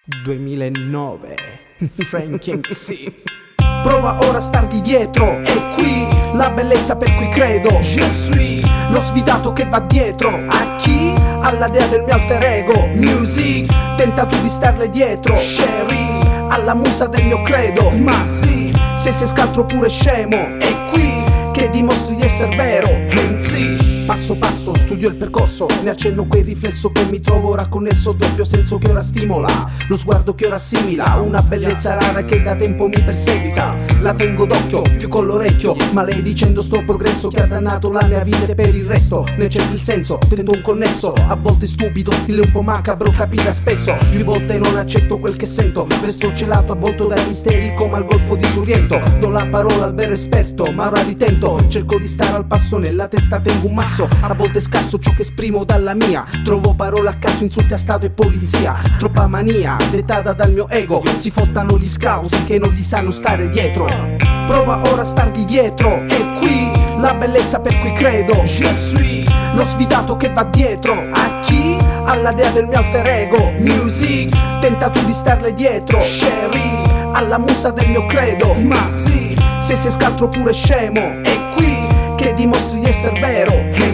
2009 Frankie MC. Prova ora a stargli dietro, è qui la bellezza per cui credo. Je suis lo sfidato che va dietro a chi? Alla dea del mio alter ego. Music, tenta tu di starle dietro. Sherry, alla musa del mio credo. Ma sì, se sei scaltro oppure scemo, è qui che dimostri di essere vero. MC, passo passo studio il percorso, ne accenno quel riflesso che mi trovo ora connesso. Doppio senso che ora stimola, lo sguardo che ora assimila una bellezza rara che da tempo mi perseguita. La tengo d'occhio, più con l'orecchio, maledicendo sto progresso che ha dannato la mia vita e per il resto ne cerco il senso, tendo un connesso. A volte stupido, stile un po' macabro, capita spesso. Più volte non accetto quel che sento, resto celato, avvolto dai misteri come al golfo di Sorrento. Do la parola al vero esperto, ma ora ritento. Cerco di stare al passo, nella testa tengo un masso. A volte scarso ciò che esprimo dalla mia, trovo parole a caso, insulti a stato e polizia. Troppa mania, dettata dal mio ego, si fottano gli scausi che non gli sanno stare dietro. Prova ora a stargli dietro, è qui la bellezza per cui credo. Je suis lo sfidato che va dietro a chi? Alla dea del mio alter ego. Music, tenta tu di starle dietro. Sherry, alla musa del mio credo. Ma sì, se sei scaltro oppure scemo, è qui che dimostri di essere vero.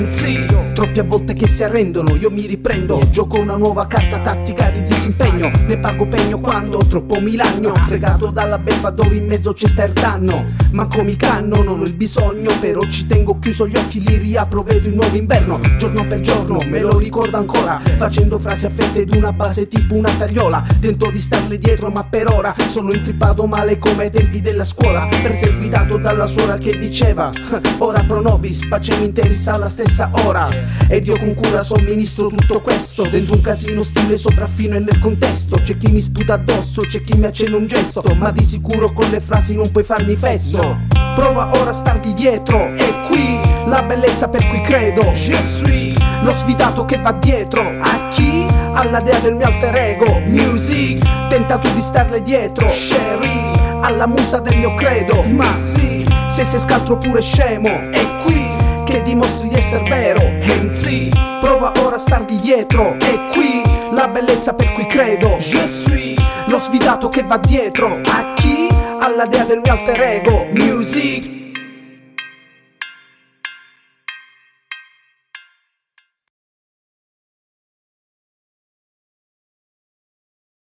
MC, troppi a volte che si arrendono, io mi riprendo. Gioco una nuova carta tattica di disimpegno, ne pago pegno quando troppo mi lagno. Fregato dalla beffa dove in mezzo c'è sta il danno. Manco mi canno, non ho il bisogno, però ci tengo, chiuso gli occhi li riapro, vedo il nuovo inverno. Giorno per giorno me lo ricordo ancora, facendo frasi affette di una base tipo una tagliola. Tento di starle dietro ma per ora sono intrippato male come ai tempi della scuola, perseguitato dalla suora che diceva ora pro nobis, pacem in terris alla stessa ora. Ed io con cura somministro tutto questo dentro un casino stile sopraffino e nel contesto. C'è chi mi sputa addosso, c'è chi mi accenna un gesto, ma di sicuro con le frasi non puoi farmi fesso. Prova ora a stargli dietro, è qui la bellezza per cui credo. Je suis lo sfidato che va dietro a chi? Alla dea del mio alter ego. Music, tenta tu di starle dietro. Sherry, alla musa del mio credo. Ma sì, se sei scaltro oppure scemo, è qui che dimostri di essere vero. MC, prova ora a stargli dietro, è qui la bellezza per cui credo. Je suis lo sfidato che va dietro a chi? Alla dea del mio alter ego. Music,